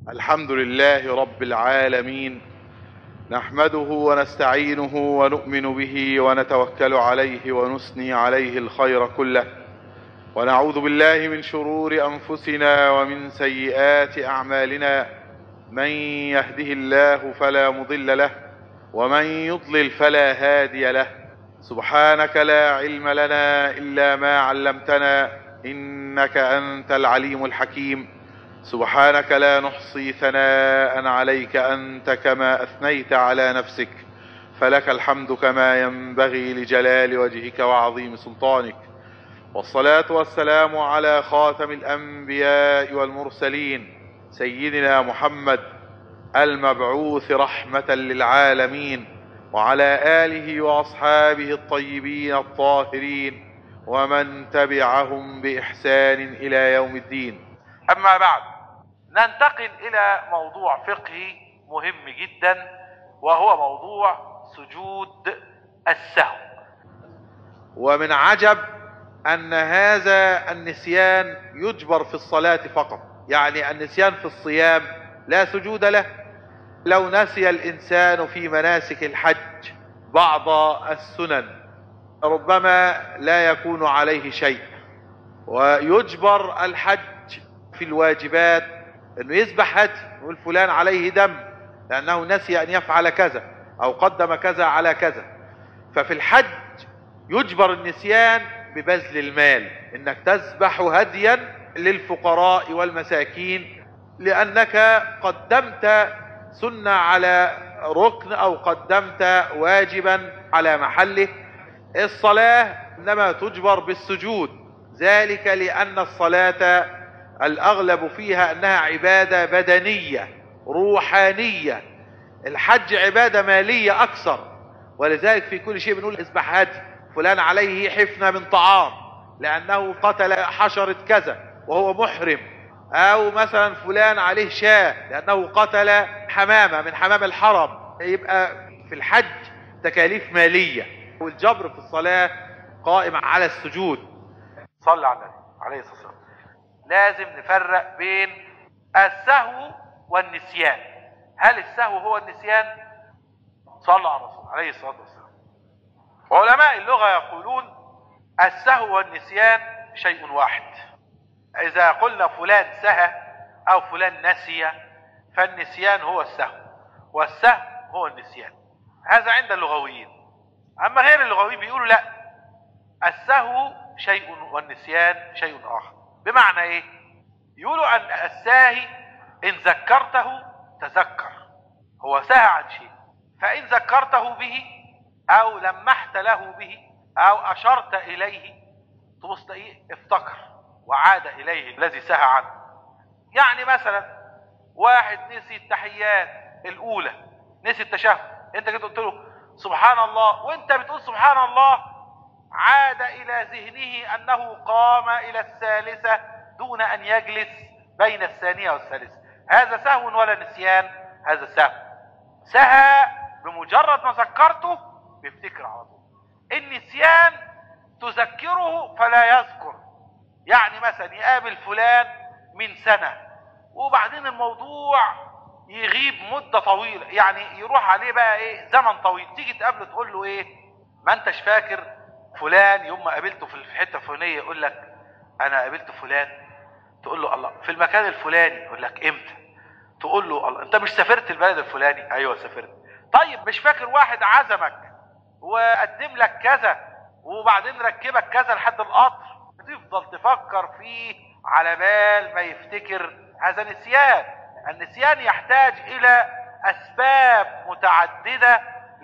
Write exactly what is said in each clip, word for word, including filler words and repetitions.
الحمد لله رب العالمين، نحمده ونستعينه ونؤمن به ونتوكل عليه ونثني عليه الخير كله، ونعوذ بالله من شرور أنفسنا ومن سيئات أعمالنا. من يهده الله فلا مضل له ومن يضلل فلا هادي له. سبحانك لا علم لنا إلا ما علمتنا إنك أنت العليم الحكيم. سبحانك لا نحصي ثناء عليك أنت كما أثنيت على نفسك، فلك الحمد كما ينبغي لجلال وجهك وعظيم سلطانك. والصلاة والسلام على خاتم الأنبياء والمرسلين سيدنا محمد المبعوث رحمة للعالمين، وعلى آله وأصحابه الطيبين الطاهرين ومن تبعهم بإحسان إلى يوم الدين. أما بعد، ننتقل إلى موضوع فقهي مهم جدا، وهو موضوع سجود السهو. ومن عجب أن هذا النسيان يجبر في الصلاة فقط، يعني النسيان في الصيام لا سجود له. لو نسي الإنسان في مناسك الحج بعض السنن ربما لا يكون عليه شيء، ويجبر الحج في الواجبات انه يذبح هدي، يقول فلان عليه دم لانه نسي ان يفعل كذا او قدم كذا على كذا. ففي الحج يجبر النسيان ببذل المال، انك تذبح هديا للفقراء والمساكين لانك قدمت سنة على ركن او قدمت واجبا على محله. الصلاة انما تجبر بالسجود، ذلك لان الصلاة الأغلب فيها أنها عبادة بدنية روحانية. الحج عبادة مالية أكثر، ولذلك في كل شيء بنقول اذبح هدي، فلان عليه حفنة من طعام لأنه قتل حشرة كذا وهو محرم، أو مثلا فلان عليه شاة لأنه قتل حمامة من حمام الحرم. يبقى في الحج تكاليف مالية، والجبر في الصلاة قائم على السجود. صلى على النبي عليه الصلاة والسلام. لازم نفرق بين السهو والنسيان. هل السهو هو النسيان؟ صلى على الرسول عليه الصلاة والسلام. علماء اللغة يقولون السهو والنسيان شيء واحد. إذا قلنا فلان سهى أو فلان نسي، فالنسيان هو السهو والسهو هو النسيان. هذا عند اللغويين. أما غير اللغويين بيقولوا لا، السهو شيء والنسيان شيء آخر. بمعنى ايه؟ يقولوا ان الساهي ان ذكرته تذكر، هو سهى عن شيء، فان ذكرته به او لمحت له به او اشرت اليه تبص ايه؟ افتكر وعاد اليه الذي سهى عنه. يعني مثلا واحد نسي التحيات الاولى، نسي التشهد، انت كده قلت له سبحان الله، وانت بتقول سبحان الله عاد الى ذهنه انه قام الى الثالثة دون ان يجلس بين الثانية والثالثة. هذا سهو ولا نسيان؟ هذا سهو. سهى بمجرد ما ذكرته بيفتكر على طول. النسيان تذكره فلا يذكر. يعني مثلا يقابل فلان من سنة وبعدين الموضوع يغيب مدة طويلة، يعني يروح عليه بقى ايه زمن طويل، تيجي تقابله تقول له ايه ما انتش فاكر فلان يوم ما قابلته في الحته الفلانيه؟ يقول لك انا قابلت فلان. تقول له الله في المكان الفلاني. يقول لك امتى؟ تقول له الله انت مش سافرت البلد الفلاني؟ ايوه سافرت. طيب مش فاكر واحد عزمك وقدم لك كذا وبعدين ركبك كذا لحد القطر؟ تفضل تفكر فيه على بال ما يفتكر. هذا نسيان. النسيان يحتاج الى اسباب متعدده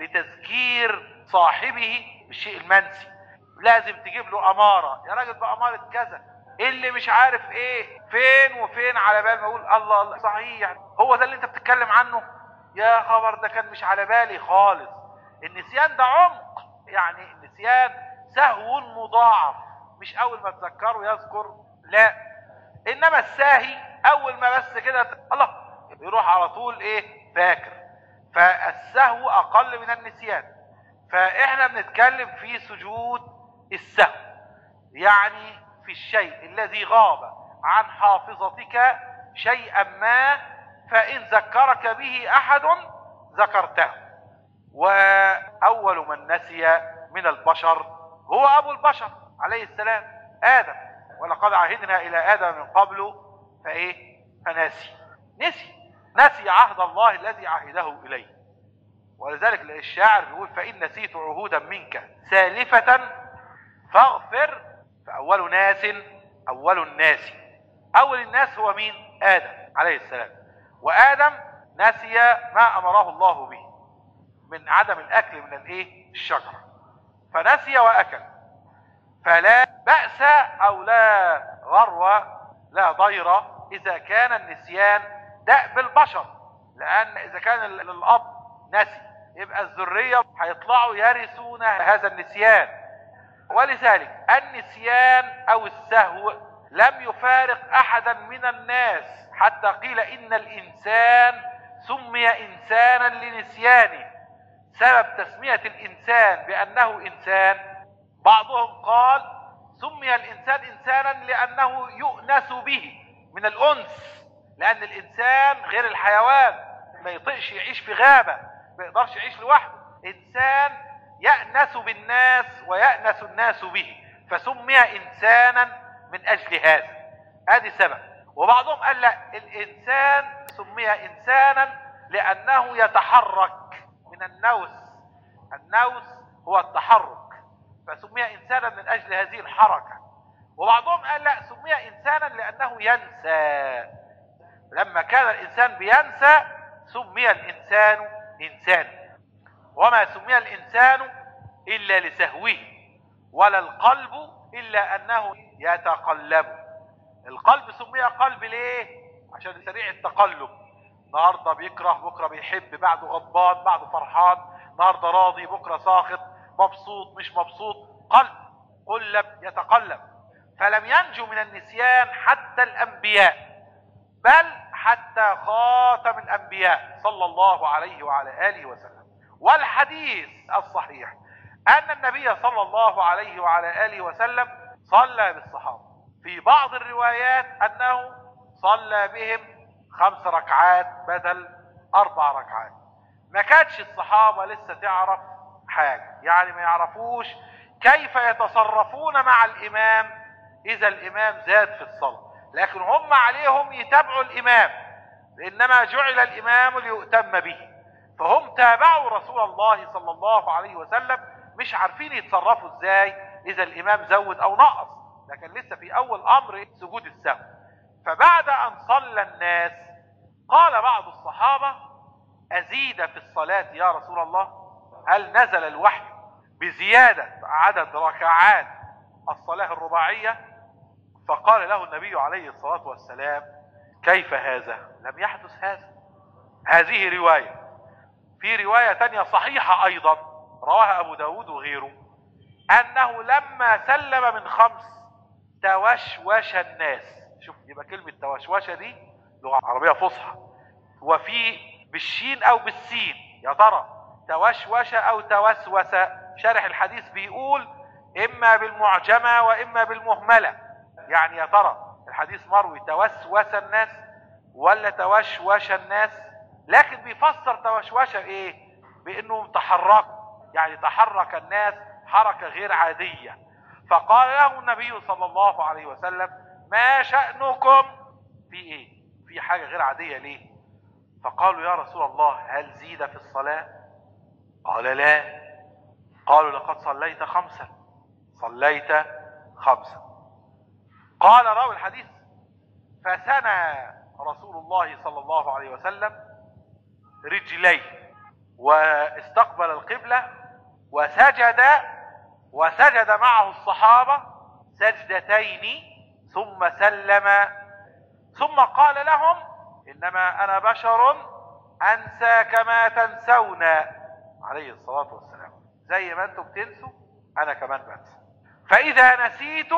لتذكير صاحبه بالشيء المنسي. لازم تجيب له اماره، يا راجل باماره كذا، اللي مش عارف ايه فين وفين، على بال ما اقول الله الله صحيح هو ده اللي انت بتتكلم عنه، يا خبر ده كان مش على بالي خالص. النسيان ده عمق، يعني النسيان سهو مضاعف، مش اول ما تذكره يذكر، لا. انما الساهي اول ما بس كده الله يروح على طول ايه فاكر. فالسهو اقل من النسيان. فاحنا بنتكلم في سجود السهو، يعني في الشيء الذي غاب عن حافظتك شيئا ما فإن ذكرك به أحد ذكرته. وأول من نسي من البشر هو أبو البشر عليه السلام آدم، ولقد عهدنا إلى آدم من قبل فإيه فنسي نسي نسي عهد الله الذي عهده إليه. ولذلك الشاعر بيقول فإن نسيت عهودا منك سالفة فاغفر. فأول ناس أول الناس أول الناس هو مين؟ آدم عليه السلام. وآدم نسي ما أمره الله به من عدم الأكل من الإيه؟ الشجرة، فنسي وأكل. فلا بأس أو لا غرو لا ضير إذا كان النسيان دأب البشر، لأن إذا كان الأب نسي يبقى الذرية هيطلعوا يرثون هذا النسيان. ولذلك النسيان أو السهو لم يفارق أحدا من الناس، حتى قيل إن الإنسان سمي إنسانا لنسيانه. سبب تسمية الإنسان بأنه إنسان، بعضهم قال سمي الإنسان إنسانا لأنه يؤنس به من الأنس، لأن الإنسان غير الحيوان، ما يطيقش يعيش في غابة، ما يقدرش يعيش لوحده، إنسان يأنس بالناس ويأنس الناس به، فسمي إنسانا من أجل هذا. هذه سبب. وبعضهم قال لا، الإنسان سمي إنسانا لأنه يتحرك من النوس، النوس هو التحرك، فسمي إنسانا من أجل هذه الحركة. وبعضهم قال لا، سمي إنسانا لأنه ينسى، لما كان الإنسان بينسى سمي الإنسان إنسانا. وما سمي الإنسان إلا لسهوه، ولا القلب إلا أنه يتقلب. القلب سمي قلب ليه؟ عشان سريع التقلب، النهارده بيكره بكره بيحب، بعده غضبان بعده فرحان، النهارده راضي بكره ساخط، مبسوط مش مبسوط، قلب قلب يتقلب. فلم ينجو من النسيان حتى الأنبياء، بل حتى خاتم الأنبياء صلى الله عليه وعلى آله وسلم. والحديث الصحيح أن النبي صلى الله عليه وعلى آله وسلم صلى بالصحابة، في بعض الروايات أنه صلى بهم خمس ركعات بدل أربع ركعات. ما كانتش الصحابة لسه تعرف حاجة، يعني ما يعرفوش كيف يتصرفون مع الإمام إذا الإمام زاد في الصلاة، لكن هم عليهم يتابعوا الإمام، إنما جعل الإمام ليؤتم به. فهم تابعوا رسول الله صلى الله عليه وسلم، مش عارفين يتصرفوا ازاي إذا الإمام زود أو نقص، لكن لسه في أول أمر سجود السهو. فبعد أن صلى الناس قال بعض الصحابة: أزيد في الصلاة يا رسول الله؟ هل نزل الوحي بزيادة عدد ركعات الصلاة الرباعية؟ فقال له النبي عليه الصلاة والسلام: كيف هذا؟ لم يحدث هذا. هذه رواية. في رواية تانية صحيحة أيضا رواها أبو داود وغيره، أنه لما سلم من خمس توشوش الناس. شوف، يبقى كلمة توشوشة دي لغة عربية فصحى، وفي بالشين أو بالسين، يا ترى توشوش أو توسوس؟ شارح الحديث بيقول إما بالمعجمة وإما بالمهملة، يعني يا ترى الحديث مروي توسوس الناس ولا توشوش الناس؟ لكن بيفسر توشوش ايه؟ بانه تحرك، يعني تحرك الناس حركة غير عادية. فقال له النبي صلى الله عليه وسلم: ما شأنكم؟ في ايه؟ في حاجة غير عادية ليه؟ فقالوا: يا رسول الله هل زيد في الصلاة؟ قال: لا. قالوا: لقد صليت خمسا. صليت خمسا. قال راوي الحديث: فثنى رسول الله صلى الله عليه وسلم رجليه واستقبل القبلة وسجد، وسجد معه الصحابة سجدتين، ثم سلم، ثم قال لهم: إنما أنا بشر أنسى كما تنسون. عليه الصلاة والسلام، زي ما أنتم بتنسوا أنا كمان بنسى، فإذا نسيت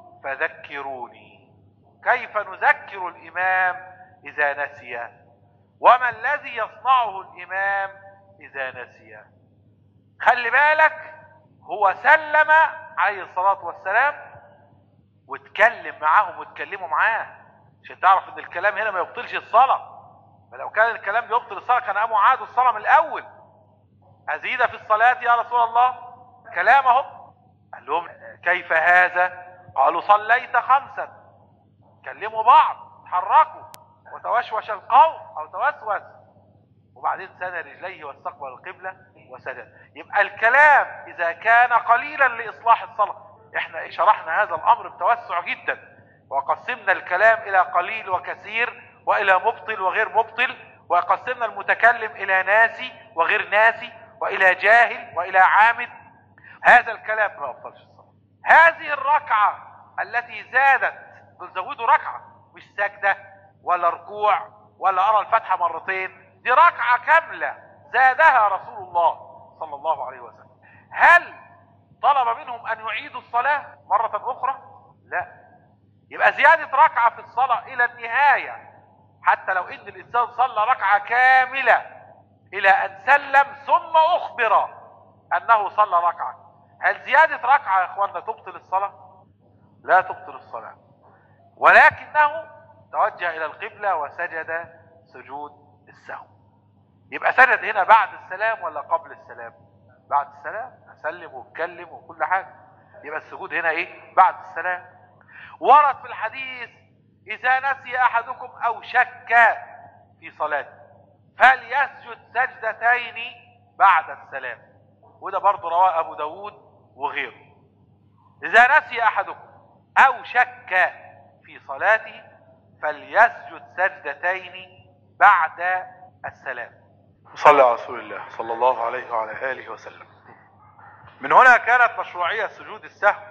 فذكروني. كيف نذكر الإمام إذا نسي؟ وما الذي يصنعه الإمام إذا نسي؟ خلي بالك، هو سلم عليه الصلاة والسلام واتكلم معاهم واتكلموا معاه، عشان تعرف ان الكلام هنا ما يبطلش الصلاة. فلو كان الكلام بيبطل الصلاة كان قاموا عادوا الصلاة من الأول. أزيد في الصلاة يا رسول الله؟ كلامهم. قال لهم كيف هذا؟ قالوا صليت خمسا. كلموا بعض، تحركوا، وتوشوش القوم أو توسوس، وبعدين سند رجليه واستقبل القبلة وسجد. يبقى الكلام إذا كان قليلا لإصلاح الصلاة، احنا شرحنا هذا الأمر بتوسع جدا، وقسمنا الكلام إلى قليل وكثير، وإلى مبطل وغير مبطل، وقسمنا المتكلم إلى ناسي وغير ناسي، وإلى جاهل وإلى عامد. هذا الكلام ما أبطلش الصلاة. هذه الركعة التي زادت، دول زودوا ركعة مش سجدة ولا ركوع ولا أرى الفاتحة مرتين، دي ركعة كاملة زادها رسول الله صلى الله عليه وسلم. هل طلب منهم أن يعيدوا الصلاة مرة أخرى؟ لا. يبقى زيادة ركعة في الصلاة إلى النهاية، حتى لو إن الإنسان صلى ركعة كاملة إلى أن سلم ثم أخبر أنه صلى ركعة، هل زيادة ركعة يا إخواننا تبطل الصلاة؟ لا تبطل الصلاة، ولكنه توجه إلى القبلة وسجد سجود السهو. يبقى سجد هنا بعد السلام ولا قبل السلام؟ بعد السلام، أسلم واتكلم وكل حاجة. يبقى السجود هنا إيه؟ بعد السلام. ورد في الحديث إذا نسي أحدكم أو شك في صلاته فليسجد سجدتين بعد السلام، وده برضه رواه أبو داود وغيره. إذا نسي أحدكم أو شك في صلاته فليسجد سجدتين بعد السلام. صلى على رسول الله صلى الله عليه وعلى آله وسلم. من هنا كانت مشروعية سجود السهو.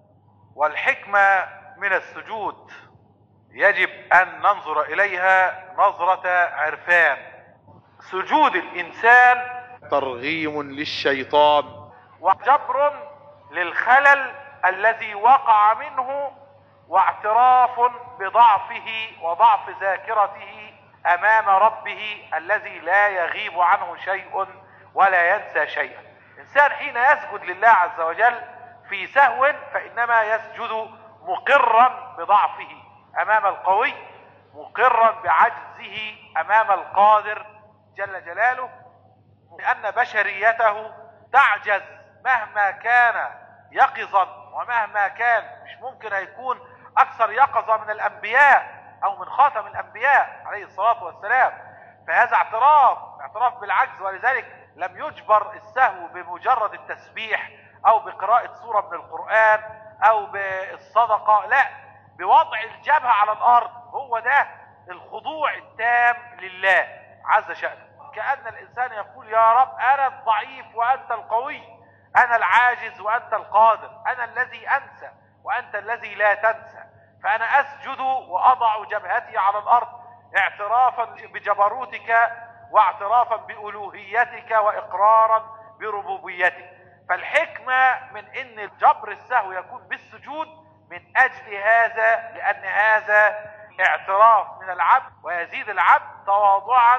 والحكمة من السجود يجب أن ننظر إليها نظرة عرفان. سجود الإنسان ترغيم للشيطان وجبر للخلل الذي وقع منه، واعتراف بضعفه وضعف ذاكرته أمام ربه الذي لا يغيب عنه شيء ولا ينسى شيئا. الإنسان حين يسجد لله عز وجل في سهو فإنما يسجد مقرا بضعفه أمام القوي، مقرا بعجزه أمام القادر جل جلاله، لأن بشريته تعجز مهما كان يقظا، ومهما كان مش ممكن هيكون أكثر يقظة من الأنبياء أو من خاتم الأنبياء عليه الصلاة والسلام. فهذا اعتراف اعتراف بالعجز، ولذلك لم يجبر السهو بمجرد التسبيح أو بقراءة سورة من القرآن أو بالصدقة، لا، بوضع الجبهة على الأرض. هو ده الخضوع التام لله عز شأنه، كأن الإنسان يقول يا رب أنا الضعيف وأنت القوي، أنا العاجز وأنت القادر، أنا الذي أنسى وأنت الذي لا تنسى، فأنا أسجد وأضع جبهتي على الأرض اعترافا بجبروتك واعترافا بألوهيتك وإقرارا بربوبيتك. فالحكمة من ان جبر السهو يكون بالسجود من اجل هذا، لان هذا اعتراف من العبد، ويزيد العبد تواضعا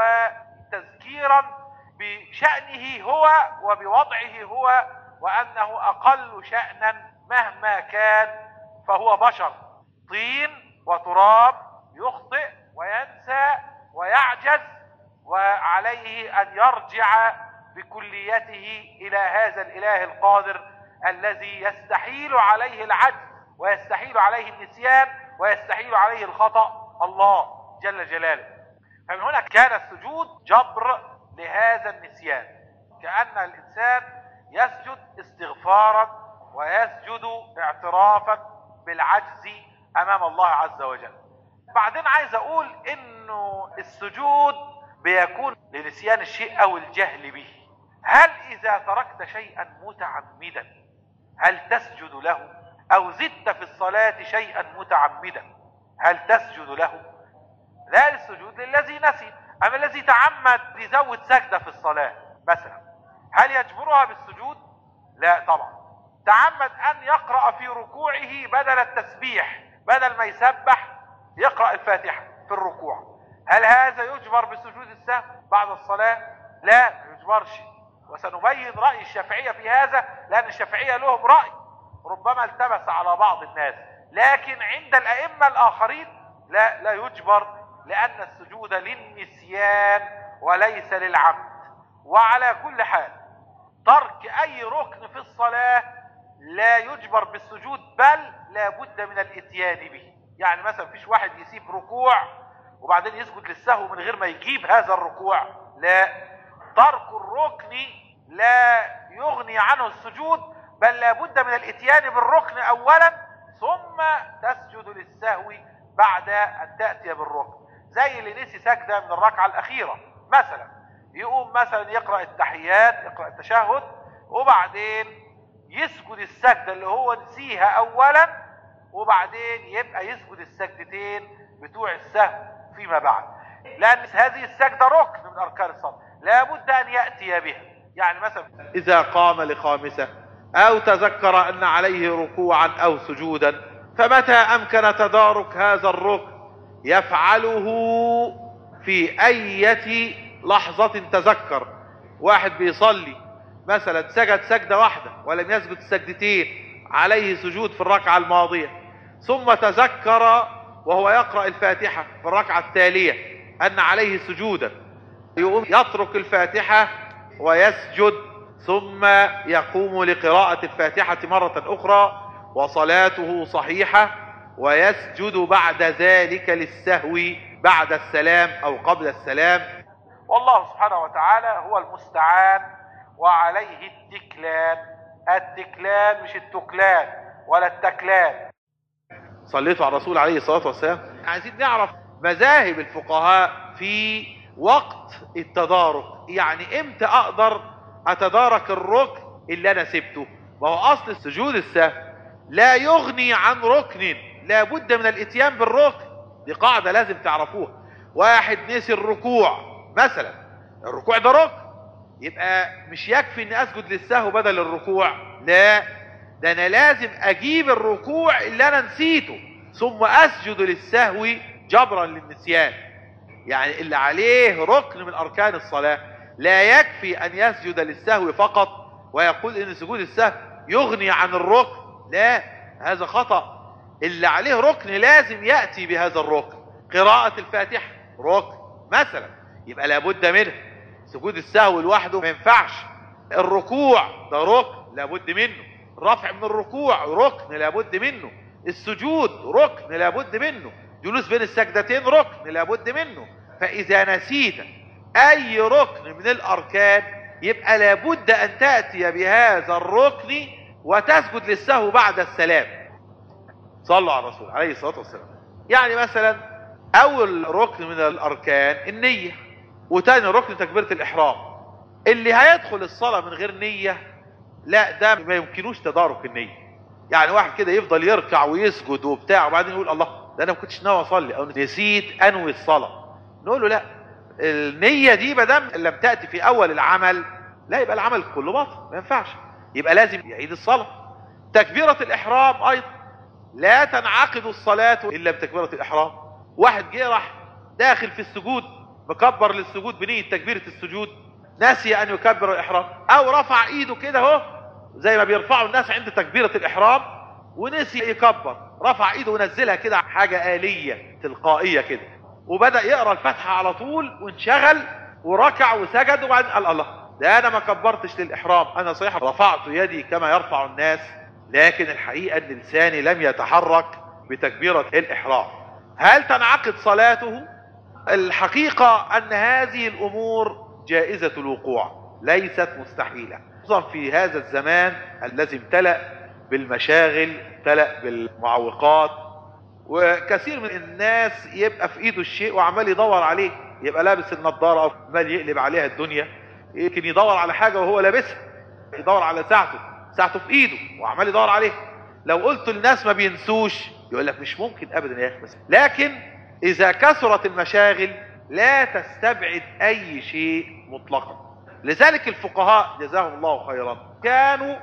وتذكيرا بشأنه هو وبوضعه هو، وانه اقل شأنا مهما كان، فهو بشر طين وتراب، يخطئ وينسى ويعجز، وعليه ان يرجع بكليته إلى هذا الإله القادر الذي يستحيل عليه العجز ويستحيل عليه النسيان ويستحيل عليه الخطأ، الله جل جلاله. فمن هنا كان السجود جبر لهذا النسيان، كأن الإنسان يسجد استغفارا ويسجد اعترافا بالعجز أمام الله عز وجل. بعدين عايز أقول إنه السجود بيكون لنسيان الشيء أو الجهل به. هل إذا تركت شيئا متعمدا هل تسجد له؟ أو زدت في الصلاة شيئا متعمدا هل تسجد له؟ لا، السجود للذي نسي. أما الذي تعمد يزود سجدة في الصلاة مثلا، هل يجبرها بالسجود؟ لا طبعا. تعمد أن يقرأ في ركوعه بدل التسبيح، بدل ما يسبح يقرأ الفاتحة في الركوع، هل هذا يجبر بسجود السهو بعد الصلاة؟ لا، ما يجبرش. وسنبين رأي الشافعية في هذا، لأن الشافعية لهم رأي ربما التبس على بعض الناس، لكن عند الأئمة الآخرين لا لا يجبر لأن السجود للنسيان وليس للعمد. وعلى كل حال ترك أي ركن في الصلاة لا يجبر بالسجود، بل لا بد من الاتيان به. يعني مثلا فيش واحد يسيب ركوع وبعدين يسجد للسهو من غير ما يجيب هذا الركوع، لا، ترك الركن لا يغني عنه السجود، بل لا بد من الاتيان بالركن اولا ثم تسجد للسهو بعد ان تأتي بالركن. زي اللي نسي سجدة من الركعة الاخيرة مثلا، يقوم مثلا يقرأ التحيات، يقرأ التشهد، وبعدين يسجد السجدة اللي هو نسيها اولا، وبعدين يبقى يسجد السجدتين بتوع السهو فيما بعد، لان هذه السجدة ركن من اركان الصلاة لا بد ان يأتي بها. يعني مثلا إذا قام لخامسة أو تذكر أن عليه ركوعا أو سجودا، فمتى أمكن تدارك هذا الركن يفعله في أي لحظة تذكر. واحد بيصلي مثلا سجد سجدة واحدة ولم يسجد السجدتين، عليه سجود في الركعة الماضية، ثم تذكر وهو يقرأ الفاتحة في الركعة التالية أن عليه سجودا، يقوم يترك الفاتحة ويسجد ثم يقوم لقراءة الفاتحة مرة أخرى وصلاته صحيحة، ويسجد بعد ذلك للسهو بعد السلام أو قبل السلام. والله سبحانه وتعالى هو المستعان وعليه التكلان. التكلان مش التكلان ولا التكلان. صليتوا على الرسول عليه الصلاة والسلام. عايزين نعرف مذاهب الفقهاء في وقت التدارك، يعني امتى اقدر اتدارك الركن اللي انا سبته. وهو اصل السجود السهو لا يغني عن ركن، لا بد من الاتيان بالركن. دي قاعدة لازم تعرفوها. واحد نسي الركوع مثلا، الركوع ده ركن، يبقى مش يكفي اني اسجد للسهو بدل الركوع، لا، ده انا لازم اجيب الركوع اللي انا نسيته ثم اسجد للسهو جبرا للنسيان. يعني اللي عليه ركن من اركان الصلاة لا يكفي ان يسجد للسهو فقط ويقول ان سجود السهو يغني عن الركن، لا، هذا خطأ. اللي عليه ركن لازم يأتي بهذا الركن. قراءة الفاتحة ركن مثلا، يبقى لابد منه. سجود السهو لوحده ما ينفعش. الركوع ده ركن لابد منه. الرفع من الركوع ركن لابد منه. السجود ركن لابد منه. جلوس بين السجدتين ركن لابد منه. فإذا نسيت أي ركن من الأركان يبقى لابد أن تأتي بهذا الركن وتسجد للسهو بعد السلام. صلوا على الرسول عليه الصلاة والسلام. يعني مثلا أول ركن من الأركان النية، وتاني ركن تكبيرة الإحرام. اللي هيدخل الصلاة من غير نية لا، ده ما يمكنوش تدارك النية. يعني واحد كده يفضل يركع ويسجد وبتاع وبعدين يقول الله ده انا ما كنتش ناوي اصلي او نسيت انوي الصلاه، نقول له لا، النيه دي ما دام لم تاتي في اول العمل لا، يبقى العمل كله باطل، ما ينفعش، يبقى لازم يعيد الصلاه. تكبيره الاحرام ايضا لا تنعقد الصلاه الا بتكبيره الاحرام. واحد جه راح داخل في السجود مكبر للسجود بنيه تكبيره السجود، نسي ان يكبر الاحرام او رفع ايده كده اهو زي ما بيرفعوا الناس عند تكبيرة الإحرام ونسي يكبر، رفع ايده ونزلها كده حاجة آلية تلقائية كده، وبدأ يقرأ الفاتحة على طول وانشغل وركع وسجد، وبعدين قال الله ده أنا ما كبرتش للإحرام، أنا صحيح رفعت يدي كما يرفع الناس لكن الحقيقة أن لساني لم يتحرك بتكبيرة الإحرام. هل تنعقد صلاته؟ الحقيقة أن هذه الأمور جائزة الوقوع ليست مستحيلة، خصوصا في هذا الزمان الذي امتلأ بالمشاغل، امتلأ بالمعوقات، وكثير من الناس يبقى في ايده الشيء وعمال يدور عليه، يبقى لابس النضارة او عمال يقلب عليها الدنيا، يمكن يدور على حاجة وهو لابسها، يدور على ساعته، ساعته في ايده وعمال يدور عليه. لو قلت للناس ما بينسوش يقول لك مش ممكن ابدا يا اخي، لكن اذا كثرت المشاغل لا تستبعد اي شيء مطلقا. لذلك الفقهاء جزاهم الله خيرا كانوا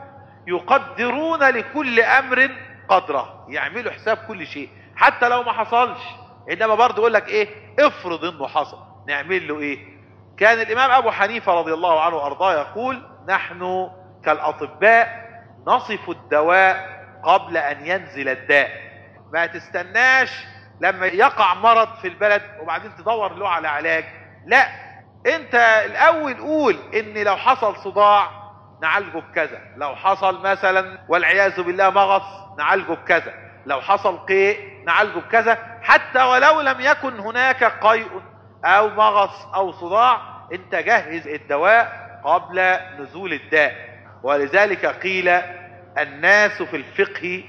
يقدرون لكل امر قدره، يعملوا حساب كل شيء حتى لو ما حصلش، انما برضه يقول لك ايه افرض انه حصل نعمل له ايه. كان الامام ابو حنيفة رضي الله عنه وارضاه يقول نحن كالاطباء نصف الدواء قبل ان ينزل الداء، ما تستناش لما يقع مرض في البلد وبعدين تدور له على علاج. لا، انت الاول قول ان لو حصل صداع نعالجه بكذا، لو حصل مثلا والعياذ بالله مغص نعالجه بكذا، لو حصل قيء نعالجه بكذا، حتى ولو لم يكن هناك قيء او مغص او صداع، انت جهز الدواء قبل نزول الداء. ولذلك قيل الناس في الفقه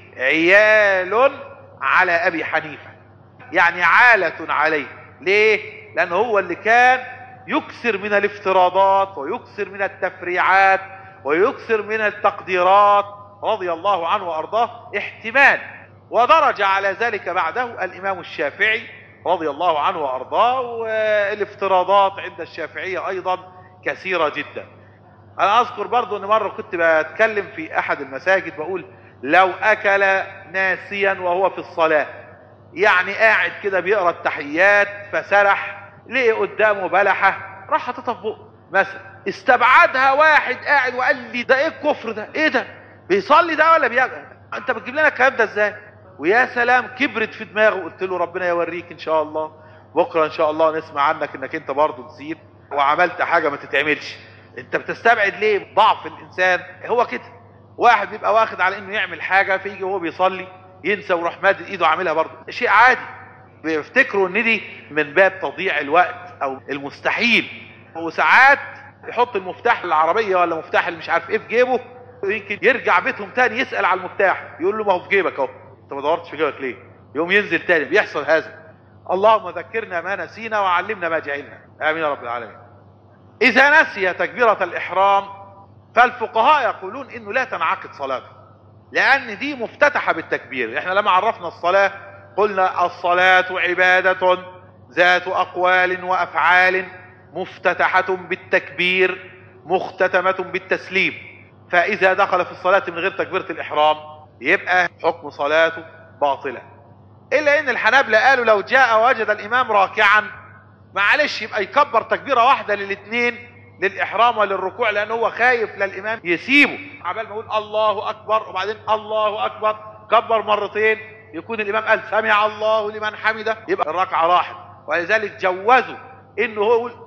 عيال على ابي حنيفة، يعني عالة عليه. ليه؟ لانه هو اللي كان يكثر من الافتراضات ويكثر من التفريعات ويكثر من التقديرات رضي الله عنه وارضاه احتمال. ودرج على ذلك بعده الامام الشافعي رضي الله عنه وارضاه، والافتراضات عند الشافعية ايضا كثيرة جدا. انا اذكر برضو ان مرة كنت بتكلم في احد المساجد بقول لو اكل ناسيا وهو في الصلاة، يعني قاعد كده بيقرا التحيات فسرح ليه قدامه بلحة راح حاططها في بقه مثلا، استبعدها واحد قاعد وقال لي ده ايه الكفر ده؟ ايه ده؟ بيصلي ده ولا بيعمل؟ انت بتجيب لنا الكلام ده ازاي؟ ويا سلام كبرت في دماغه. قلت له ربنا يوريك ان شاء الله بكره ان شاء الله نسمع عنك انك انت برضه نسيت وعملت حاجه ما تتعملش. انت بتستبعد ليه؟ ضعف الانسان هو كده. واحد بيبقى واخد على انه يعمل حاجه فيجي وهو بيصلي ينسى ويروح مادد ايده عاملها برضه، شيء عادي. بيفتكروا ان دي من باب تضييع الوقت او المستحيل. وساعات يحط المفتاح العربيه ولا مفتاح اللي مش عارف ايه في جيبه، ويمكن يرجع بيتهم تاني يسال على المفتاح، يقول له ما هو في جيبك اهو، انت ما دورتش في جيبك ليه؟ يقوم ينزل تاني. بيحصل هذا. اللهم ذكرنا ما نسينا وعلمنا ما جهلنا، امين يا رب العالمين. اذا نسي تكبيرة الاحرام فالفقهاء يقولون انه لا تنعقد صلاته، لان دي مفتتحة بالتكبير. احنا لما عرفنا الصلاة قلنا الصلاة عبادة ذات اقوال وافعال مفتتحة بالتكبير مختتمة بالتسليم. فاذا دخل في الصلاة من غير تكبيرة الاحرام يبقى حكم صلاته باطلة. الا ان الحنابلة قالوا لو جاء وجد الامام راكعا معلش يبقى يكبر تكبيرة واحدة للاثنين، للاحرام وللركوع، لان هو خايف للامام يسيبه عبال ما يقول الله اكبر وبعدين الله اكبر كبر مرتين يكون الامام قال سمع الله لمن حمده يبقى الركعة راحت. ولذلك جوزوا انه هو يقول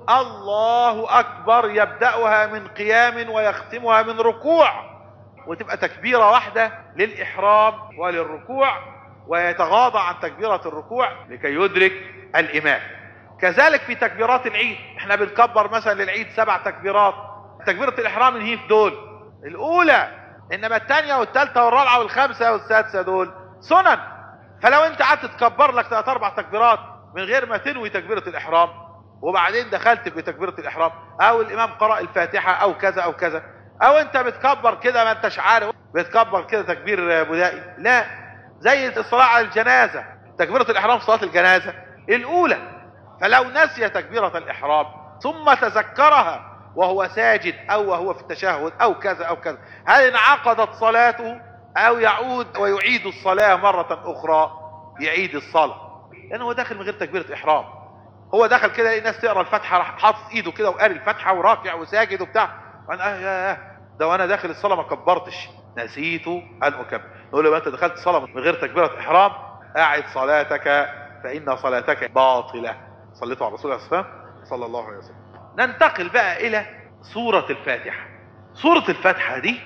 الله اكبر يبدأها من قيام ويختمها من ركوع، وتبقى تكبيرة واحدة للاحرام وللركوع، ويتغاضى عن تكبيرة الركوع لكي يدرك الامام. كذلك في تكبيرات العيد، احنا بنكبر مثلا للعيد سبع تكبيرات، تكبيرة الاحرام اللي هي في دول الاولى، انما الثانية والثالثة والرابعة والخامسة والسادسة دول سنن. فلو انت قعدت تكبر لك ثلاث اربع تكبيرات من غير ما تنوي تكبيرة الاحرام وبعدين دخلت في تكبيرة الاحرام، او الامام قرأ الفاتحة او كذا او كذا، او انت بتكبر كده ما انتش عارف بتكبر كده تكبير بدائي، لا، زي الصلاة على الجنازة، تكبيرة الاحرام في صلاة الجنازة الاولى. فلو نسي تكبيرة الاحرام ثم تذكرها وهو ساجد او وهو في التشهد او كذا او كذا، هل انعقدت صلاته او يعود ويعيد الصلاة مرة اخرى؟ يعيد الصلاة، لانه هو داخل من غير تكبيرة احرام. هو دخل كده ايه الناس تقرا الفاتحة راح حاطط ايده كده وقاري الفاتحة وراكع وساجد وبتاع، وانا ده وانا داخل الصلاة ما كبرتش، نسيت ان اكبر. نقول له انت دخلت الصلاة من غير تكبيرة احرام، اعد صلاتك فان صلاتك باطلة. صليتوا على رسول الله صلى الله عليه وسلم صلى الله عليه وسلم. ننتقل بقى الى سورة الفاتحة. سورة الفاتحة دي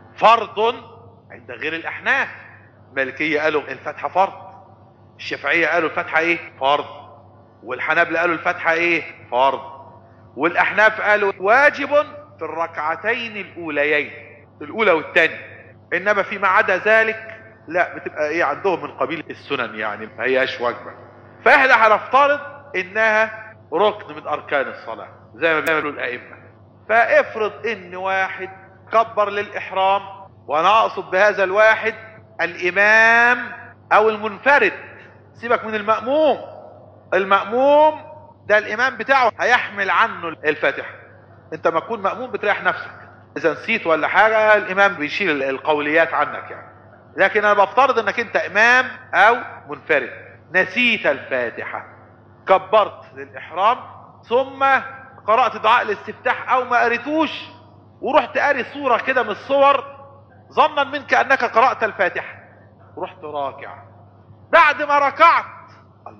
فرض عند غير الاحناف. المالكية قالوا الفاتحة فرض، الشافعية قالوا الفاتحة ايه؟ فرض، والحنابلة قالوا الفاتحة ايه؟ فرض، والاحناف قالوا واجب في الركعتين الاوليين، الاولى والثانية، انما فيما عدا ذلك لا، بتبقى ايه عندهم من قبيل السنن، يعني ما هياش واجبة. فاحنا هنفترض انها ركن من اركان الصلاة زي ما بيقولوا الائمة. فافرض ان واحد كبر للاحرام، وانا اقصد بهذا الواحد الامام او المنفرد، سيبك من المأموم. المأموم ده الامام بتاعه هيحمل عنه الفاتحة، انت ما تكون مأموم بتريح نفسك، اذا نسيت ولا حاجة الامام بيشيل القوليات عنك يعني. لكن انا بفترض انك انت امام او منفرد نسيت الفاتحة، كبرت للاحرام ثم قرأت دعاء الاستفتاح او ما قريتوش ورحت قاري صورة كده من الصور ظنا منك انك قرأت الفاتحة، ورحت راكع. بعد ما ركعت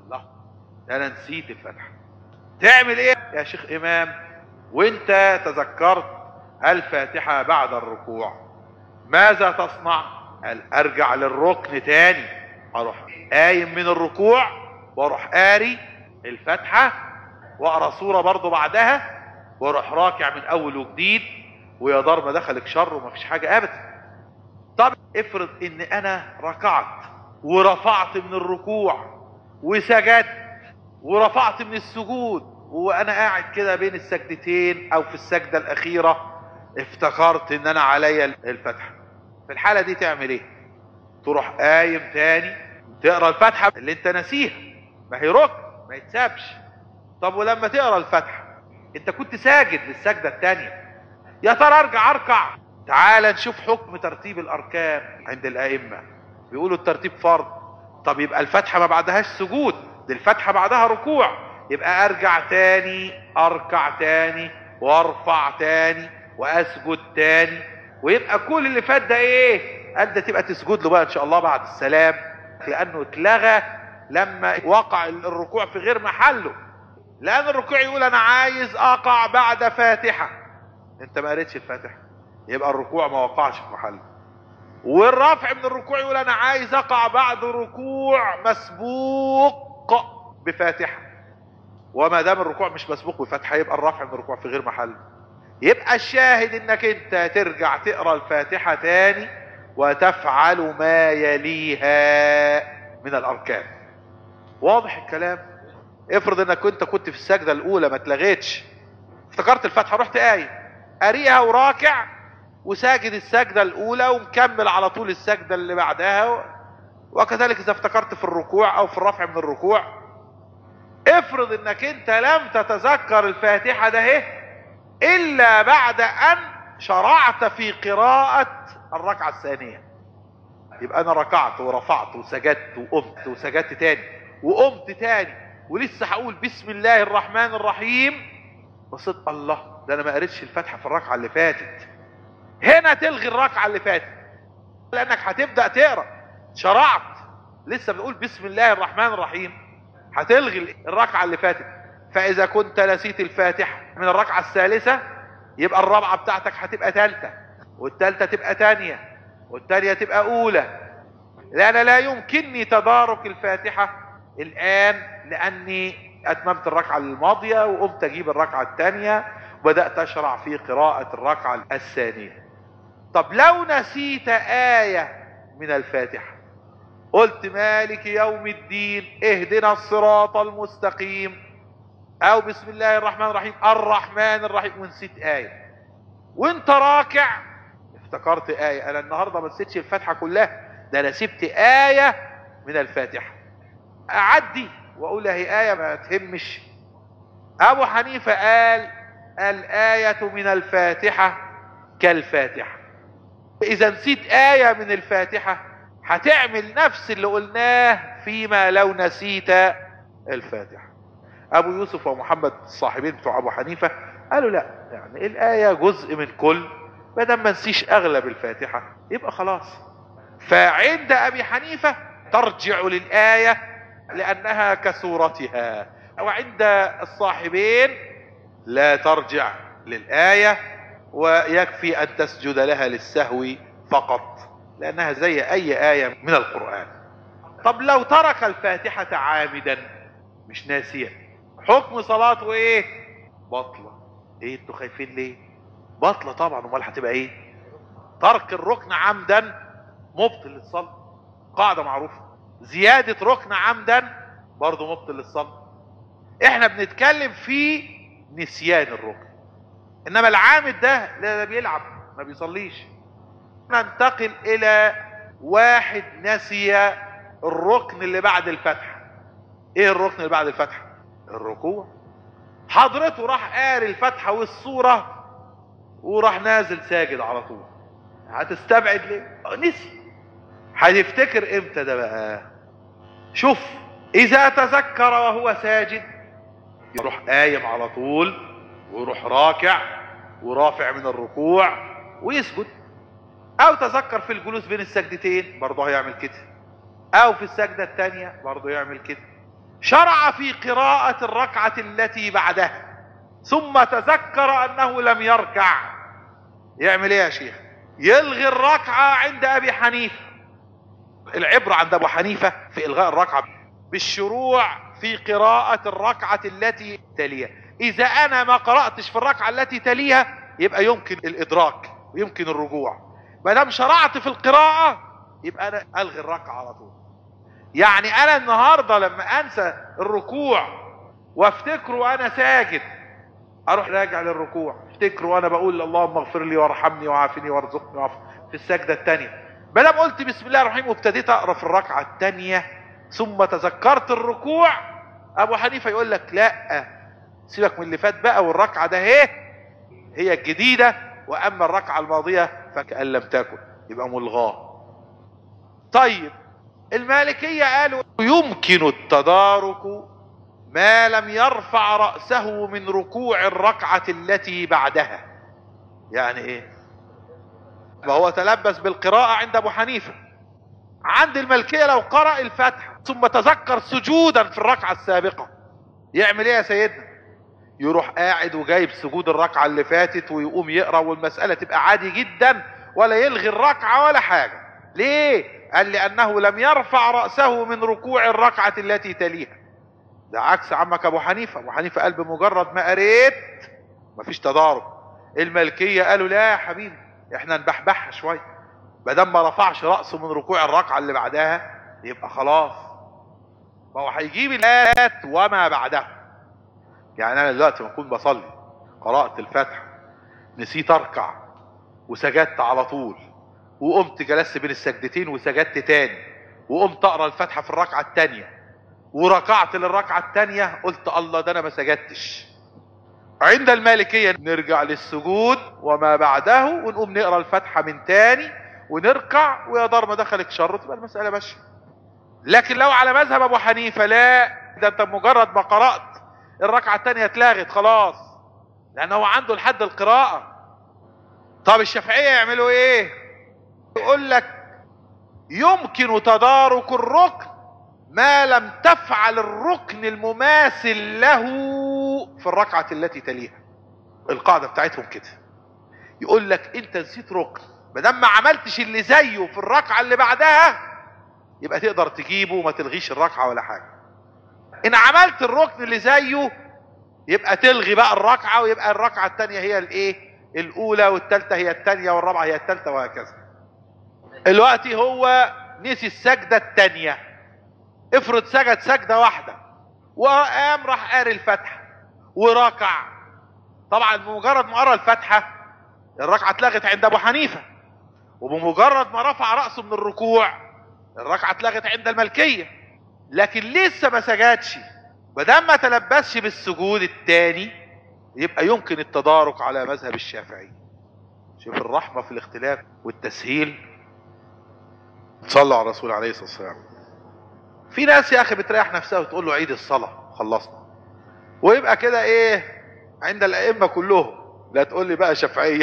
ده انا نسيت الفاتحة. تعمل ايه يا شيخ امام وانت تذكرت الفاتحة بعد الركوع؟ ماذا تصنع؟ قال ارجع للركن تاني، اروح قايم من الركوع واروح قاري الفاتحة واقرا سورة برضو بعدها واروح راكع من اول وجديد، ويا دار ما دخلك شر ومفيش حاجة ابدا. طب افرض ان انا ركعت ورفعت من الركوع وسجدت ورفعت من السجود، وانا قاعد كده بين السجدتين او في السجدة الاخيرة افتكرت ان انا عليا الفاتحة. في الحالة دي تعمل ايه؟ تروح قايم تاني تقرا الفاتحة اللي انت نسيها، ما هي ركن ما يتسابش. طب ولما تقرا الفاتحة انت كنت ساجد للسجدة التانية، يا ترى ارجع اركع؟ تعال نشوف حكم ترتيب الاركان عند الائمة. بيقولوا الترتيب فرض. طب يبقى الفاتحة ما بعدهاش سجود، دي الفاتحة بعدها ركوع، يبقى ارجع تاني اركع تاني وارفع تاني واسجد تاني، ويبقى كل اللي فات ده ايه؟ قال ده تبقى تسجد له بقى ان شاء الله بعد السلام، لانه اتلغى لما وقع الركوع في غير محله. لان الركوع يقول انا عايز اقع بعد فاتحة، انت ما قريتش الفاتحة، يبقى الركوع ما وقعش في محله. والرفع من الركوع يقول انا عايز اقع بعد ركوع مسبوق بفاتحة، وما دام الركوع مش مسبوق بفاتحة يبقى الرفع من الركوع في غير محله. يبقى الشاهد انك انت ترجع تقرا الفاتحة تاني وتفعل ما يليها من الاركان. واضح الكلام؟ افرض انك انت كنت في السجدة الاولى ما اتلغيتش، افتكرت الفاتحة رحت قايم قاريها وراكع وساجد السجدة الاولى ومكمل على طول السجدة اللي بعدها، وكذلك اذا افتكرت في الركوع او في الرفع من الركوع. افرض انك انت لم تتذكر الفاتحة ده ايه الا بعد ان شرعت في قراءة الركعة الثانية. يبقى انا ركعت ورفعت وسجدت وقمت وسجدت تاني وقمت تاني ولسه هقول بسم الله الرحمن الرحيم، بصيت الله ده انا ما قريتش الفاتحة في الركعة اللي فاتت. هنا تلغي الركعة اللي فاتت لانك هتبدأ تقرأ، شرعت لسه بتقول بسم الله الرحمن الرحيم، هتلغي الركعة اللي فاتت. فاذا كنت نسيت الفاتحة من الركعة الثالثة يبقى الرابعة بتاعتك هتبقى ثالثة، والثالثة تبقى ثانية، والثانية تبقى اولى. لان لا يمكنني تدارك الفاتحة الان لاني اتممت الركعة الماضية وقمت اجيب الركعة الثانية وبدأت اشرع في قراءة الركعة الثانية. طب لو نسيت آية من الفاتحة، قلت مالك يوم الدين اهدنا الصراط المستقيم او بسم الله الرحمن الرحيم الرحمن الرحيم، ونسيت آية وانت راكع افتكرت آية، انا النهاردة ما نسيتش الفاتحة كلها، ده انا سبت آية من الفاتحة، اعدي واقول هي آية ما تهمش. ابو حنيفة قال الآية من الفاتحة كالفاتحة. اذا نسيت آية من الفاتحة هتعمل نفس اللي قلناه فيما لو نسيت الفاتحة. ابو يوسف ومحمد الصاحبين بتوع ابو حنيفة قالوا لا، يعني الآية جزء من كل، ما دام ما نسيش اغلب الفاتحة يبقى خلاص. فعند ابي حنيفة ترجع للآية لانها كسورتها، وعند الصاحبين لا ترجع للآية ويكفي ان تسجد لها للسهو فقط لانها زي اي آية من القرآن. طب لو ترك الفاتحة عامدا مش ناسيا، حكم صلاته ايه؟ بطلة. ايه انتوا خايفين ليه؟ بطلة طبعا، امال هتبقى ايه؟ ترك الركن عمدا مبطل للصلاة، قاعدة معروفة. زيادة ركن عمدا برضو مبطل للصلاة. احنا بنتكلم في نسيان الركن، انما العامد ده لا بيلعب ما بيصليش. ننتقل الى واحد نسي الركن اللي بعد الفتحة. ايه الركن اللي بعد الفتحة؟ الركوع. حضرته راح قاري الفتحة والسورة وراح نازل ساجد على طول، هتستبعد ليه؟ نسي. هتفتكر امتى ده بقى؟ شوف، اذا تذكر وهو ساجد يروح قايم على طول ويروح راكع ورافع من الركوع ويسجد، او تذكر في الجلوس بين السجدتين برضه هيعمل كده، او في السجدة التانية برضه يعمل كده. شرع في قراءة الركعة التي بعدها ثم تذكر انه لم يركع، يعمل ايه يا شيخ؟ يلغي الركعة عند ابي حنيفة. العبرة عند ابو حنيفة في الغاء الركعة بالشروع في قراءة الركعة التي تليها. اذا انا ما قرأتش في الركعة التي تليها يبقى يمكن الادراك ويمكن الرجوع. ما دام شرعت في القراءة يبقى انا الغي الركعة على طول. يعني انا النهاردة لما انسى الركوع وافتكره وانا ساجد اروح راجع للركوع، افتكره وانا بقول اللهم اغفر لي وارحمني وعافني وارزقني وعافني في السجدة الثانية. ما دام قلت بسم الله الرحمن الرحيم وابتديت اقرا في الركعة الثانية ثم تذكرت الركوع، ابو حنيفة يقول لك لا، سيبك من اللي فات بقى، والركعة ده هي هي الجديدة، واما الركعة الماضية فكأن لم تكن، يبقى ملغاه. طيب المالكية قالوا يمكن التدارك ما لم يرفع رأسه من ركوع الركعة التي بعدها. يعني ايه؟ ما هو تلبس بالقراءة عند ابو حنيفة. عند المالكية لو قرأ الفاتحة ثم تذكر سجودا في الركعة السابقة يعمل ايه يا سيدنا؟ يروح قاعد وجايب سجود الركعة اللي فاتت ويقوم يقرأ والمسألة تبقى عادي جدا ولا يلغي الركعة ولا حاجة. ليه؟ قال لأنه لم يرفع رأسه من ركوع الركعة التي تليها. ده عكس عمك ابو حنيفة. ابو حنيفة قال بمجرد ما قريت مفيش تضارب. المالكية قالوا لا يا حبيبي احنا نبحبحها شوية، ما دام ما رفعش رأسه من ركوع الركعة اللي بعدها يبقى خلاص. ما هو هيجيب الآيات وما بعدها. يعني انا دلوقتي ما اكون بصلي قرأت الفاتحة نسيت اركع وسجدت على طول وقمت جلست بين السجدتين وسجدت تاني وقمت اقرا الفاتحة في الركعة التانية وركعت للركعة التانية قلت الله ده انا ما سجدتش. عند المالكية نرجع للسجود وما بعده ونقوم نقرا الفاتحة من تاني ونركع ويا دار ما دخلك شر تبقى المسألة ماشية. لكن لو على مذهب ابو حنيفة لا، ده انت مجرد ما قرأت الركعة التانية اتلغت خلاص، لان هو عنده الحد القراءة. طب الشافعية يعملوا ايه؟ يقول لك يمكن تدارك الركن ما لم تفعل الركن المماثل له في الركعة التي تليها. القاعدة بتاعتهم كده، يقول لك انت نسيت ركن، ما دام ما عملتش اللي زيه في الركعة اللي بعدها يبقى تقدر تجيبه وما تلغيش الركعة ولا حاجة. ان عملت الركن اللي زيه يبقى تلغي بقى الركعة ويبقى الركعة التانية هي الايه؟ الاولى والتالتة هي التانية والرابعة هي التالتة وهكذا. دلوقتي هو نسي السجدة التانية، افرض سجد سجدة واحدة وقام راح قاري الفاتحة وركع. طبعا بمجرد ما قرا الفاتحة الركعة اتلغت عند ابو حنيفة، وبمجرد ما رفع رأسه من الركوع الركعة اتلغت عند المالكية. لكن لسه ما سجدش، ما دام ما تلبسش بالسجود الثاني يبقى يمكن التدارك على مذهب الشافعي. شوف الرحمة في الاختلاف والتسهيل. صلوا على الرسول عليه الصلاة والسلام. في ناس يا اخي بتريح نفسها وتقول له عيد الصلاة خلصنا، ويبقى كده ايه عند الائمة كلهم. لا تقول لي بقى شافعية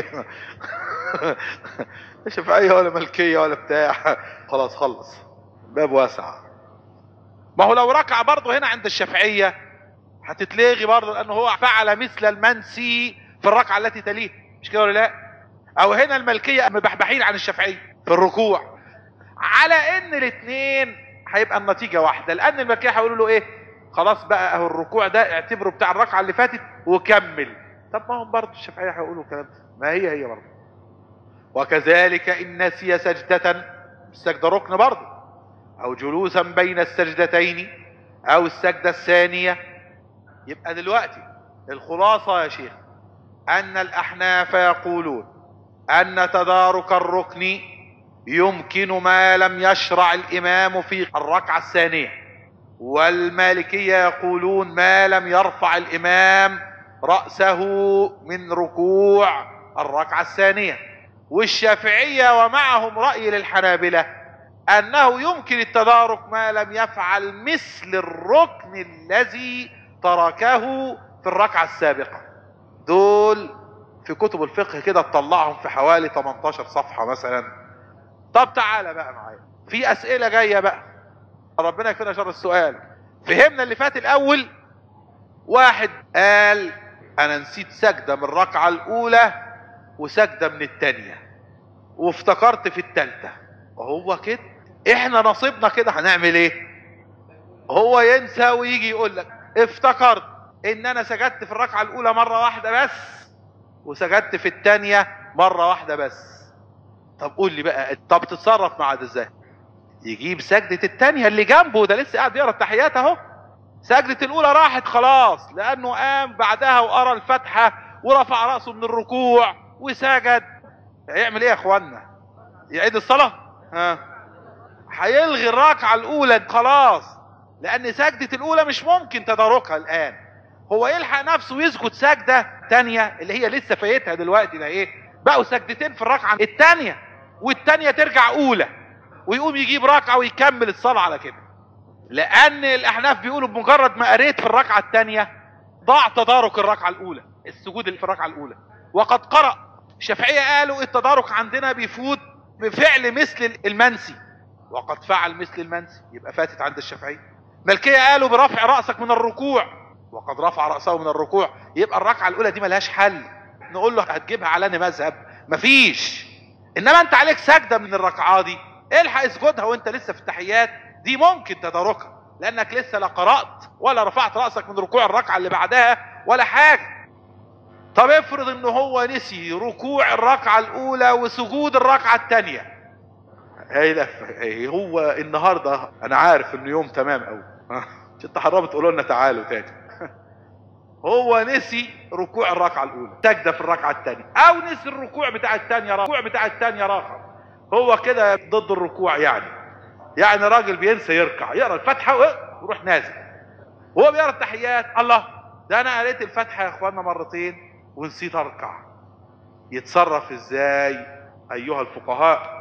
شافعية ولا مالكية ولا بتاع، خلاص خلص باب واسع. ما هو لو ركع برضه هنا عند الشافعية هتتلغي برضه، لانه هو فعل مثل المنسي في الركعة التي تليه، مش كده ولا لا؟ او هنا المالكية مبحبحين عن الشافعية في الركوع، على ان الاثنين هيبقى النتيجة واحدة. لان المالكية هيقولوا له ايه؟ خلاص بقى اهو الركوع ده اعتبره بتاع الركعة اللي فاتت وكمل. طب ما هم برضه الشافعية هيقولوا الكلام ده، ما هي هي برضه. وكذلك ان نسي سجدة، السجدة ركن برضه، او جلوسا بين السجدتين او السجدة الثانية. يبقى دلوقتي الخلاصة يا شيخ ان الاحناف يقولون ان تدارك الركن يمكن ما لم يشرع الامام في الركعة الثانية، والمالكية يقولون ما لم يرفع الامام رأسه من ركوع الركعة الثانية، والشافعية ومعهم رأي للحنابلة انه يمكن التدارك ما لم يفعل مثل الركن الذي تركه في الركعة السابقة. دول في كتب الفقه كده تطلعهم في حوالي تمنتاشر صفحة مثلا. طب تعالى بقى معايا في اسئلة جاية بقى، ربنا يكفينا شر السؤال. فهمنا اللي فات الاول. واحد قال انا نسيت سجدة من الركعة الاولى وسجدة من التانية وافتكرت في التالتة. وهو كده احنا نصيبنا كده، هنعمل ايه؟ هو ينسى ويجي يقول لك افتكرت ان انا سجدت في الركعة الاولى مرة واحدة بس وسجدت في التانية مرة واحدة بس. طب قول لي بقى، طب تتصرف مع ده ازاي؟ يجيب سجدة التانية اللي جنبه، ده لسه قاعد يقرا التحيات اهو. سجدة الاولى راحت خلاص لانه قام بعدها وقرا الفاتحة ورفع رأسه من الركوع وسجد. هيعمل ايه يا اخوانا؟ يعيد الصلاة؟ ها، هيلغي الركعة الاولى خلاص، لان سجدة الاولى مش ممكن تداركها الان. هو يلحق نفسه ويسجد سجدة تانية اللي هي لسه فايتها دلوقتي. ده ايه بقوا سجدتين في الركعة التانية، والتانية ترجع اولى ويقوم يجيب ركعة ويكمل الصلاة على كده. لان الاحناف بيقولوا بمجرد ما قريت في الركعة التانية ضاع تدارك الركعة الاولى، السجود اللي في الركعة الاولى. وقد قرأ الشافعية قالوا التدارك عندنا بيفوت بفعل مثل المنسي، وقد فعل مثل المنسي يبقى فاتت عند الشافعية. مالكية قالوا برفع رأسك من الركوع، وقد رفع رأسه من الركوع يبقى الركعة الاولى دي ملهاش حل. نقول له هتجيبها على انهي مذهب؟ مفيش. انما انت عليك سجدة من الركعة دي، الحق اسجدها وانت لسه في التحيات، دي ممكن تداركها لانك لسه لا قرأت ولا رفعت رأسك من ركوع الركعة اللي بعدها ولا حاجة. طب افرض ان هو نسي ركوع الركعة الاولى وسجود الركعة التانية. هي هو النهاردة انا عارف انه يوم تمام اوي عشان تحرموا تقولوا لنا تعالوا تاني. هو نسي ركوع الركعة الاولى، سجدة في الركعة التانية، او نسي الركوع بتاع التانية، الركوع بتاع التانية راحة. هو كده ضد الركوع، يعني يعني راجل بينسى يركع، يقرا الفاتحة ويروح نازل. هو بيقرا التحيات، الله ده انا قريت الفاتحة يا اخوانا مرتين ونسيت اركع. يتصرف ازاي ايها الفقهاء؟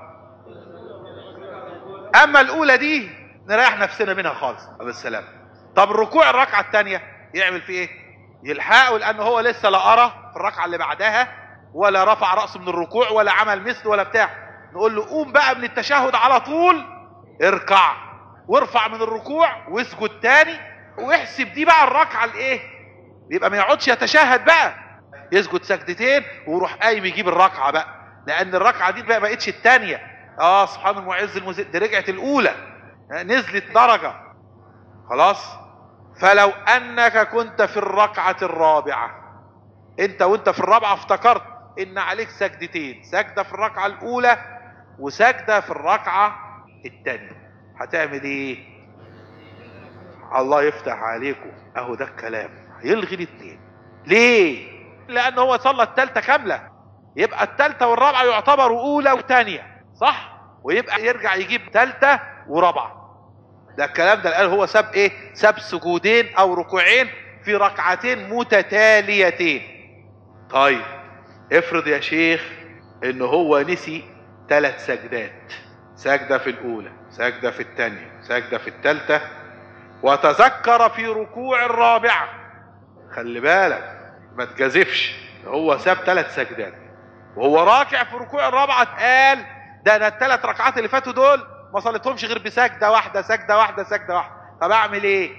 اما الاولى دي نريح نفسنا منها خالص بالسلام. طب الركوع الركعة التانية يعمل فيه ايه؟ يلحقه لانه هو لسه لا قرا في الركعة اللي بعدها ولا رفع رأسه من الركوع ولا عمل مثل ولا بتاع. نقول له قوم بقى من التشهد على طول، اركع وارفع من الركوع واسجد تاني، واحسب دي بقى الركعة الايه، يبقى ما يقعدش يتشهد بقى، يسجد سجدتين ويروح قايم يجيب الركعة بقى، لان الركعة دي بقى بقتش التانية. اه سبحان المعز المذل، دي رجعت الاولى، نزلت درجة خلاص. فلو انك كنت في الركعة الرابعة، انت وانت في الرابعة افتكرت ان عليك سجدتين، سجدة في الركعة الاولى وسجدة في الركعة التانية، هتعمل ايه؟ الله يفتح عليكم، اهو ده الكلام، يلغي الاثنين. ليه؟ لان هو صلى التالتة كاملة، يبقى التالتة والرابعة يعتبروا اولى وتانية صح، ويبقى يرجع يجيب تالتة ورابعة. ده الكلام ده قال هو ساب ايه؟ ساب سجودين او ركوعين في ركعتين متتاليتين. طيب افرض يا شيخ ان هو نسي ثلاث سجدات، سجدة في الاولى، سجدة في الثانية، سجدة في الثالثة، وتذكر في ركوع الرابعة. خلي بالك ما تجازفش، هو ساب ثلاث سجدات وهو راكع في ركوع الرابعة، قال ده انا الثلاث ركعات اللي فاتوا دول ما صليتهمش غير بسجدة واحدة، سجدة واحدة، سجدة واحدة. طب اعمل ايه؟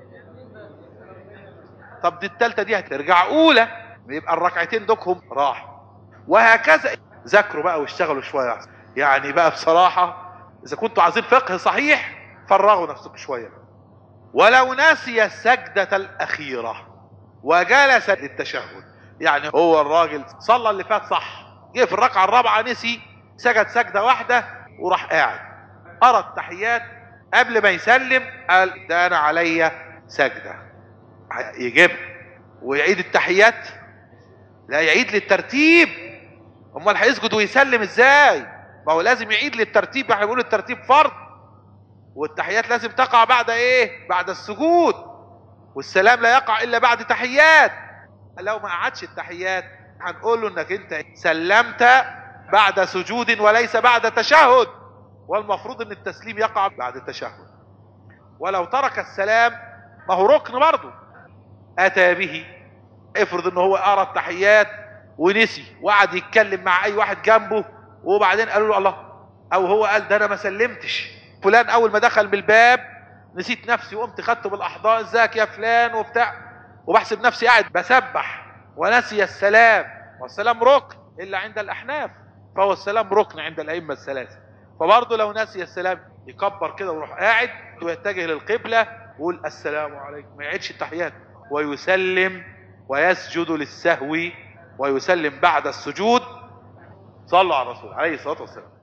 طب دي الثالثة دي هترجع اولى، يبقى الركعتين دوكهم راح. وهكذا ذاكروا بقى واشتغلوا شوية يعني بقى بصراحة. اذا كنتوا عايزين فقه صحيح فرغوا نفسكم شوية. ولو نسي السجدة الاخيرة وجلس للتشهد، يعني هو الراجل صلى اللي فات صح، جه في الركعة الرابعة نسي سجد سجدة واحدة وراح قاعد قرأ التحيات، قبل ما يسلم قال ده انا عليا سجدة، يجيب ويعيد التحيات؟ لا، يعيد للترتيب. امال هيسجد ويسلم ازاي؟ ما هو لازم يعيد للترتيب، احنا بنقول الترتيب فرض، والتحيات لازم تقع بعد ايه؟ بعد السجود، والسلام لا يقع الا بعد تحيات. لو ما قعدش التحيات هنقول له انك انت سلمت بعد سجود وليس بعد تشهد، والمفروض ان التسليم يقع بعد التشهد. ولو ترك السلام ما هو ركن برضه اتى به. افرض ان هو قرا التحيات ونسي وقعد يتكلم مع اي واحد جنبه، وبعدين قالوا له الله، او هو قال ده انا ما سلمتش، فلان اول ما دخل بالباب نسيت نفسي وقمت خدته بالاحضان، ازيك يا فلان وبتاع، وبحسب نفسي قاعد بسبح ونسي السلام، والسلام ركن الا عند الاحناف، فهو السلام ركن عند الائمه الثلاثه. فبرضه لو نسي السلام يكبر كده ويروح قاعد ويتجه للقبله ويقول السلام عليكم، ما يعيدش التحيات، ويسلم ويسجد للسهو ويسلم بعد السجود. صلوا على الرسول عليه الصلاه والسلام.